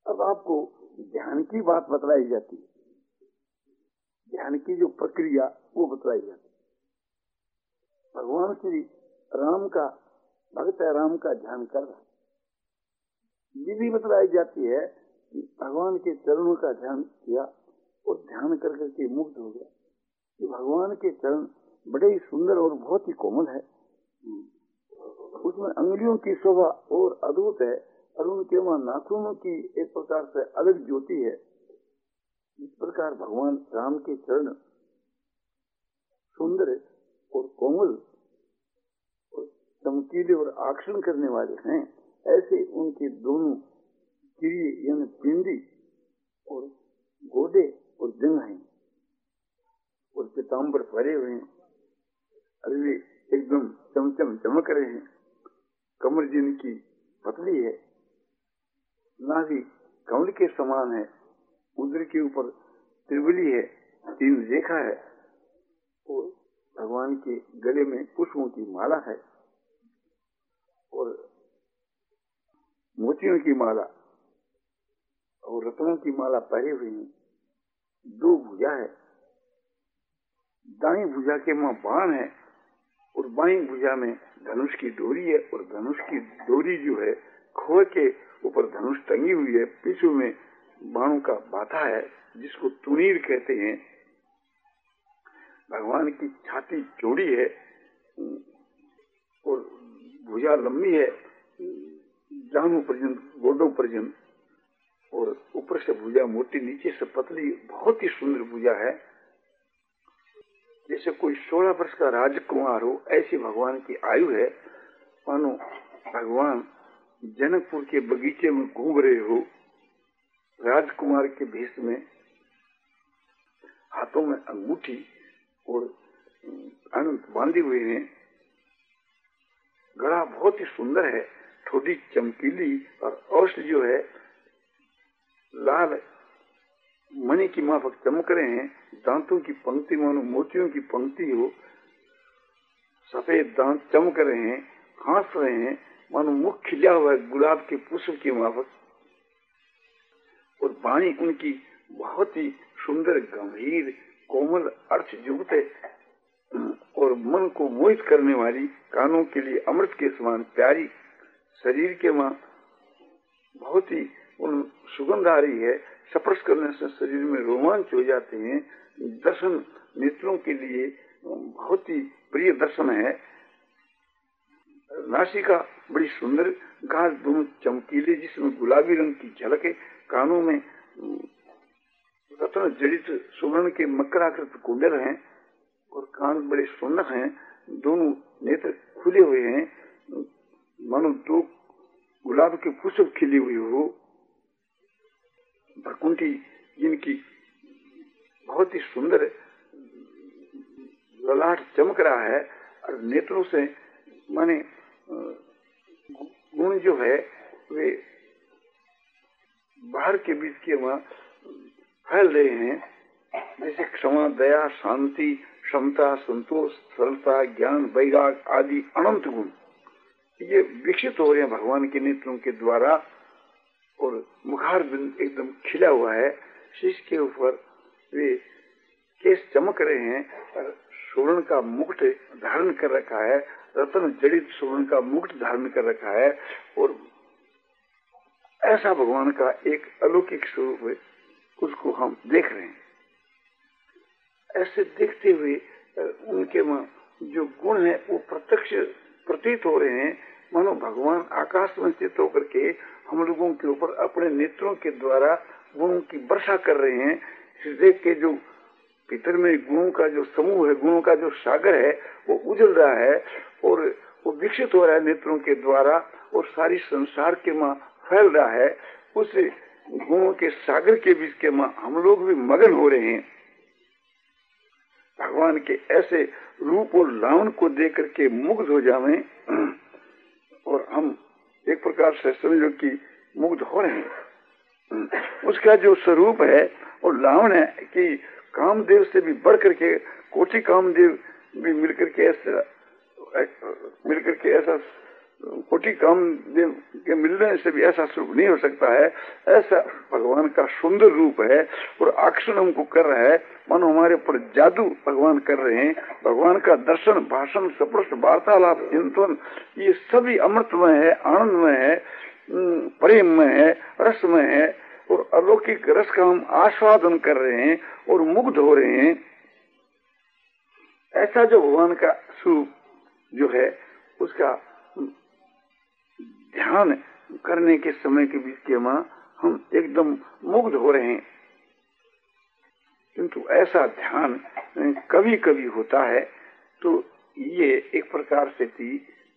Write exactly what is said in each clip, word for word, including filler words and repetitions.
अब आपको ध्यान की बात बतलाई जाती है, ध्यान की जो प्रक्रिया वो बतलाई जाती है। भगवान श्री राम का भक्त है, राम का ध्यान कर रहा है। ये भी बतलाई जाती है कि भगवान के चरणों का ध्यान किया और ध्यान कर करके मुक्त हो गया। कि भगवान के चरण बड़े ही सुंदर और बहुत ही कोमल है, उसमें अंगुलियों की शोभा और अद्भुत है, और उनके वहां नाखूनों की एक प्रकार से अलग ज्योति है। इस प्रकार भगवान राम के चरण सुंदर और कोमल और चमकीले और आकर्षण करने वाले हैं, ऐसे उनके दोनों किरिए यानी पिंडी और गोदे और जंग हैं और पीताम्बर भरे हुए हैं। अरे वे एकदम चमचम चमक रहे हैं। कमर जिनकी पतली है, नाभि कमल के समान है, उदर के ऊपर त्रिवली है, तीन रेखा है, और भगवान के गले में पुष्पों की माला है और मोतियों की माला और रत्नों की माला पहरे हुई है। दो भुजा है, दाई भुजा के मां बाण है और बाई भुजा में धनुष की डोरी है, और धनुष की डोरी जो है खोए के ऊपर धनुष टंगी हुई है, पीछू में बाणों का बाथा है जिसको तुनीर कहते हैं। भगवान की छाती चौड़ी है और भुजा लंबी है, जांघों पर्यंत, गोडों पर्यंत, और ऊपर से भुजा मोटी, नीचे से पतली, बहुत ही सुंदर भुजा है। जैसे कोई सोलह वर्ष का राजकुमार हो, ऐसी भगवान की आयु है। मानो भगवान जनकपुर के बगीचे में घूम रहे हो, राजकुमार के भेष में, हाथों में अंगूठी और अनंत बांधे हुए हैं। गला बहुत ही सुंदर है, थोड़ी चमकीली, और औषध जो है लाल मणि की माफक चमक रहे हैं। दांतों की पंक्ति मानो मोतियों की पंक्ति हो, सफेद दांत चमक रहे हैं, हंस रहे हैं मानो मुख खिला हुआ है गुलाब के पुष्प की माफक, और वाणी उनकी बहुत ही सुंदर, गंभीर, कोमल, अर्थयुक्त है और मन को मोहित करने वाली, कानों के लिए अमृत के समान प्यारी, शरीर के मां बहुत ही उन सुगंध आ रही है। स्पर्श करने से शरीर में रोमांच हो जाते हैं। दर्शन नेत्रों के लिए बहुत ही प्रिय दर्शन है। नासिका बड़ी सुंदर, गाल दोनों चमकीले जिसमें गुलाबी रंग की झलक है, कानों में रत्न जड़ित सुवर्ण के मकराकृत कुंडल हैं और कान बड़े सुंदर हैं। दोनों नेत्र खुले हुए हैं, मानो दो गुलाब के पुष्प खिली हुई हो। भरकुंठी जिनकी बहुत ही सुंदर ललाट चमक रहा है, और नेत्रों से माने गुण जो है वे बाहर के बीच के वहां फैल रहे हैं, जैसे क्षमा, दया, शांति, क्षमता, संतोष, सरलता, ज्ञान, वैराग आदि अनंत गुण ये विकसित हो रहे हैं भगवान के नेत्रों के द्वारा। और मुखार बिंद एकदम खिला हुआ है, शीश के ऊपर वे केस चमक रहे हैं, और सुवर्ण का मुकुट धारण कर रखा है, रत्न जड़ित सुवर्ण का मुकुट धारण कर रखा है, और ऐसा भगवान का एक अलौकिक स्वरूप है, उसको हम देख रहे हैं। ऐसे देखते हुए उनके में जो गुण है वो प्रत्यक्ष प्रतीत हो रहे हैं, मानो भगवान आकाश में स्थित होकर के हम लोगों के ऊपर अपने नेत्रों के द्वारा गुणों की वर्षा कर रहे हैं। हृदय के जो भीतर में गुणों का जो समूह है, गुणों का जो सागर है, वो उजल रहा है और वो विकसित हो रहा है नेत्रों के द्वारा, और सारी संसार के मां फैल रहा है। उस गुणों के सागर के बीच के मां हम लोग भी मगन हो रहे हैं। भगवान के ऐसे रूप और लावण को देख करके मुग्ध हो जावें, और हम एक प्रकार से समझो कि मुग्ध हो रहे हैं। उसका जो स्वरूप है और लावण है कि कामदेव से भी बढ़ करके कोटि कामदेव भी मिलकर के ऐसा मिलकर के ऐसा कोटि कामदेव के मिलने से भी ऐसा सुख नहीं हो सकता है। ऐसा भगवान का सुंदर रूप है और आकर्षण हमको कर रहा है, मानो हमारे ऊपर जादू भगवान कर रहे हैं। भगवान का दर्शन, भाषण, स्पर्श, वार्तालाप, चिंतन, ये सभी अमृतमय है, आनंदमय है, प्रेममय है, रसमय है और अलौकिक रस का हम आस्वादन कर रहे हैं और मुग्ध हो रहे हैं। ऐसा जो भगवान का स्वरूप जो है उसका ध्यान करने के समय के बीच के मां हम एकदम मुग्ध हो रहे हैं। किंतु ऐसा ध्यान कभी कभी होता है तो ये एक प्रकार से थी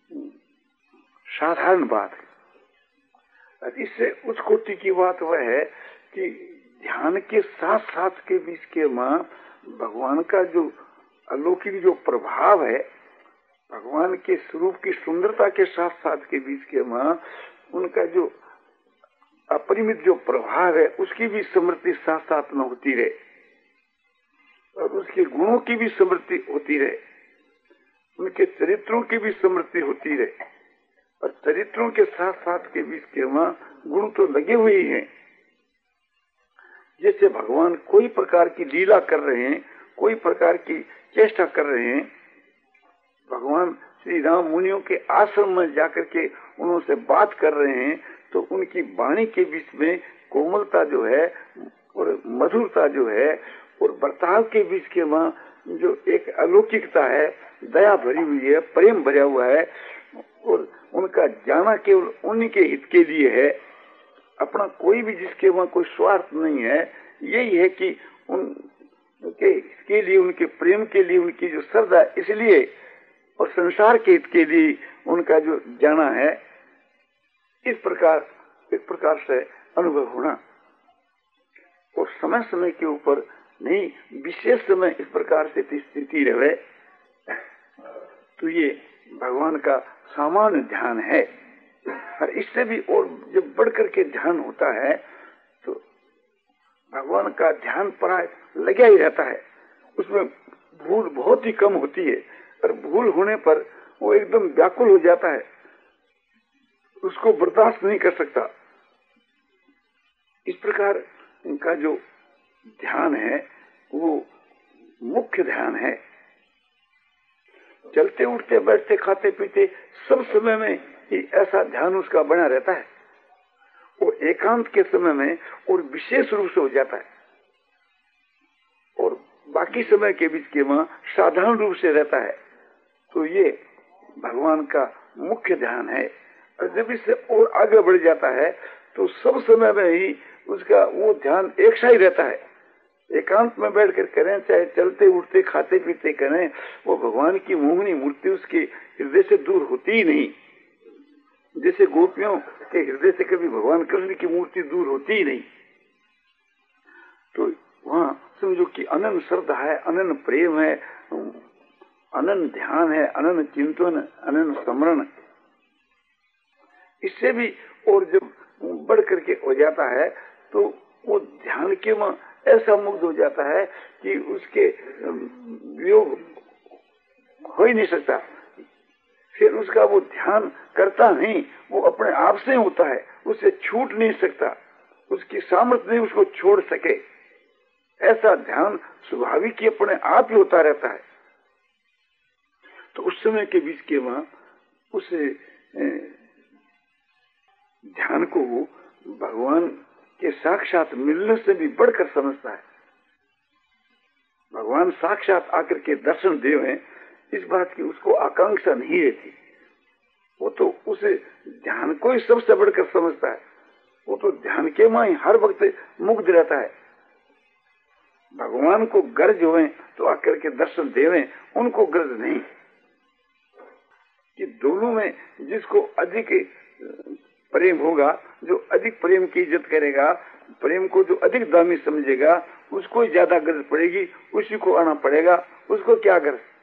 साधारण बात है। इससे उच्च कोटि की बात वह है कि ध्यान के साथ साथ के बीच के मां भगवान का जो अलौकिक जो प्रभाव है, भगवान के स्वरूप की सुंदरता के साथ साथ के बीच के मां उनका जो अपरिमित जो प्रभाव है उसकी भी स्मृति साथ साथ में होती रहे और उसके गुणों की भी स्मृति होती रहे, उनके चरित्रों की भी स्मृति होती रहे। और चरित्रों के साथ साथ के बीच के मां गुण तो लगे हुए ही हैं। जैसे भगवान कोई प्रकार की लीला कर रहे हैं, कोई प्रकार की चेष्टा कर रहे हैं, भगवान श्री राम मुनियों के आश्रम में जाकर के उनसे बात कर रहे हैं तो उनकी वाणी के बीच में कोमलता जो है और मधुरता जो है और बर्ताव के बीच के मां जो एक अलौकिकता है, दया भरी हुई है, प्रेम भरा हुआ है और उनका जाना केवल उन्हीं के हित के लिए है, अपना कोई भी जिसके वहां कोई स्वार्थ नहीं है। यही है कि उनके इसके लिए, उनके प्रेम के लिए उनकी जो श्रद्धा, इसलिए और संसार के हित के लिए उनका जो जाना है, इस प्रकार एक प्रकार से अनुभव होना और समय समय के ऊपर नहीं, विशेष समय इस प्रकार से स्थिति रहे तो ये भगवान का सामान्य ध्यान है। और इससे भी और जब बढ़ करके ध्यान होता है तो भगवान का ध्यान प्राय लगा ही रहता है, उसमें भूल बहुत ही कम होती है और भूल होने पर वो एकदम व्याकुल हो जाता है, उसको बर्दाश्त नहीं कर सकता। इस प्रकार इनका जो ध्यान है वो मुख्य ध्यान है। चलते उठते बैठते खाते पीते सब समय में ही ऐसा ध्यान उसका बना रहता है और एकांत के समय में और विशेष रूप से हो जाता है और बाकी समय के बीच के मां साधारण रूप से रहता है। तो ये भगवान का मुख्य ध्यान है। और जब इससे और आगे बढ़ जाता है तो सब समय में ही उसका वो ध्यान एक सा ही रहता है। एकांत में बैठकर करें, चाहे चलते उठते खाते पीते करें, वो भगवान की मोहनी मूर्ति उसके हृदय से दूर होती ही नहीं। जैसे गोपियों के हृदय से कभी भगवान कृष्ण की मूर्ति दूर होती ही नहीं। तो वहाँ समझो कि अनंत श्रद्धा है, अनंत प्रेम है, अनंत ध्यान है, अनंत चिंतन, अनंत स्मरण। इससे भी और जब बढ़ करके हो जाता है तो वो ध्यान के में ऐसा मुग्ध हो जाता है कि उसके वियोग हो ही नहीं सकता। फिर उसका वो ध्यान करता नहीं, वो अपने आप से होता है, उससे छूट नहीं सकता, उसकी सामर्थ्य नहीं उसको छोड़ सके। ऐसा ध्यान स्वाभाविक ही अपने आप ही होता रहता है। तो उस समय के बीच के वहां उस ध्यान को भगवान के साक्षात मिलने से भी बढ़कर समझता है। भगवान साक्षात आकर के दर्शन देवे, इस बात की उसको आकांक्षा नहीं रहती। वो तो उसे ध्यान को ही सबसे बढ़कर समझता है। वो तो ध्यान के मां ही हर वक्त मुग्ध रहता है। भगवान को गर्ज हुए तो आकर के दर्शन देवे, उनको गर्ज नहीं। कि दोनों में जिसको अधिक प्रेम होगा, जो अधिक प्रेम की इज्जत करेगा, प्रेम को जो अधिक दामी समझेगा, उसको ज्यादा गर्ज पड़ेगी, उसी को आना पड़ेगा। उसको क्या गर्ज?